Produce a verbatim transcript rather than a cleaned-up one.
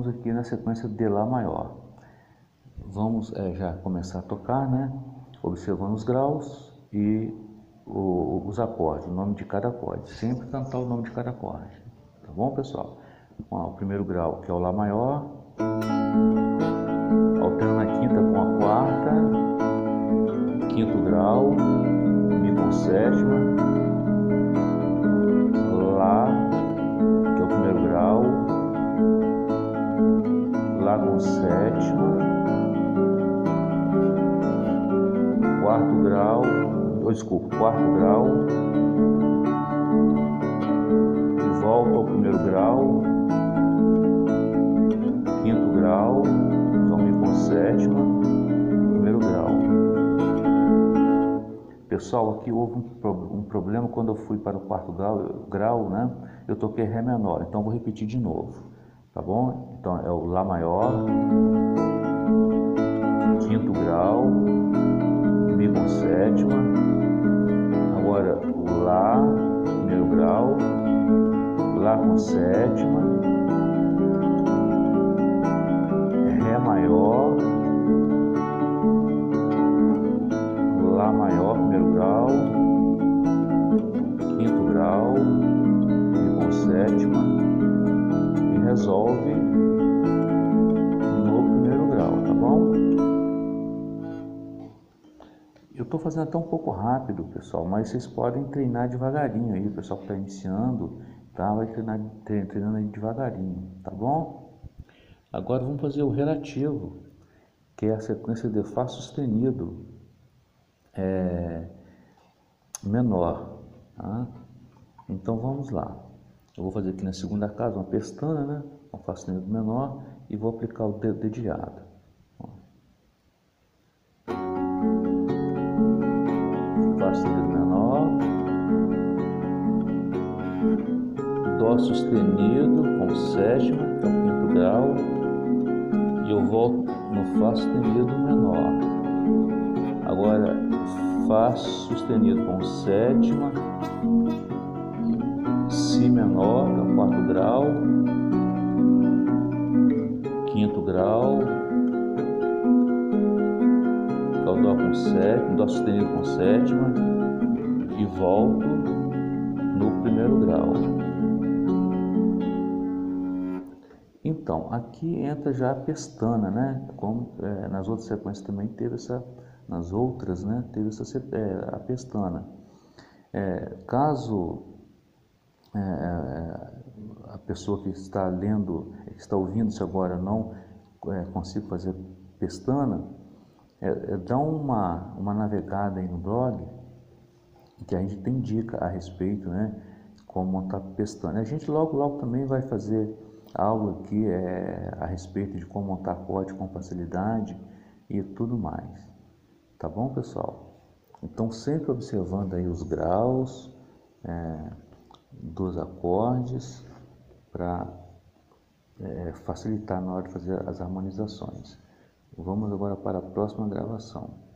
aqui na sequência de Lá maior. Vamos é, já começar a tocar, né? Observando os graus e o, os acordes, o nome de cada acorde. Sempre cantar o nome de cada acorde. Tá bom, pessoal? Ó, o primeiro grau, que é o Lá maior, alternando a quinta com a quarta, quinto grau, Mi com sétima, Lá, que é o primeiro grau, Lá com sétima, quarto grau, oh, desculpa, quarto grau, e volta ao primeiro grau, quinto grau, então Mi com sétima, primeiro grau. Pessoal, aqui houve um, um problema quando eu fui para o quarto grau, grau, né? Eu toquei Ré menor, então vou repetir de novo, tá bom? Então é o Lá maior, quinto grau, Mi com sétima, agora o Lá, primeiro grau, Lá com sétima, Ré maior, Lá maior, primeiro grau, quinto grau, Mi com sétima e resolve no primeiro grau, tá bom? Eu estou fazendo até um pouco rápido, pessoal, mas vocês podem treinar devagarinho aí, o pessoal que está iniciando, tá? Vai treinar, treinando aí devagarinho, tá bom? Agora vamos fazer o relativo, que é a sequência de Fá sustenido é, menor, tá? Então vamos lá. Eu vou fazer aqui na segunda casa uma pestana, né? Um Fá sustenido menor e vou aplicar o dedo dedilhado. Fá sustenido menor, Dó sustenido com sétima, que é o quinto grau, e eu volto no Fá sustenido menor. Agora Fá sustenido com sétima, Si menor, que é o quarto grau, quinto grau, que é o Dó com sétima, Dó sustenido com sétima, e volto no primeiro grau. Então, aqui entra já a pestana, né? Como é, nas outras sequências também teve essa, nas outras, né? Teve essa é, a pestana. É, caso é, a pessoa que está lendo, que está ouvindo isso agora não é, consiga fazer pestana, é, é, dá uma uma navegada aí no blog que a gente tem dica a respeito, né? Como montar pestana. A gente logo logo também vai fazer algo aqui é, a respeito de como montar acorde com facilidade e tudo mais, tá bom, pessoal? Então sempre observando aí os graus é, dos acordes para é, facilitar na hora de fazer as harmonizações. Vamos agora para a próxima gravação.